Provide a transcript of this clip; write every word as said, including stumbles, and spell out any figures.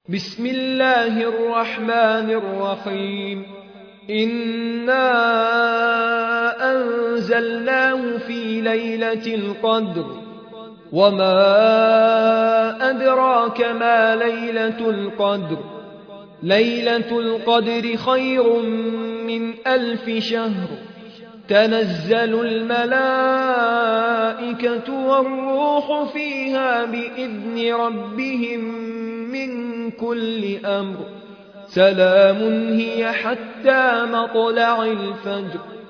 بسم الله الرحمن الرحيم إنا أنزلناه في ليلة القدر وما أدراك ما ليلة القدر ليلة القدر خير من ألف شهر تنزل الملائكة والروح فيها بإذن ربهم من كل أمر سلام هي حتى مطلع الفجر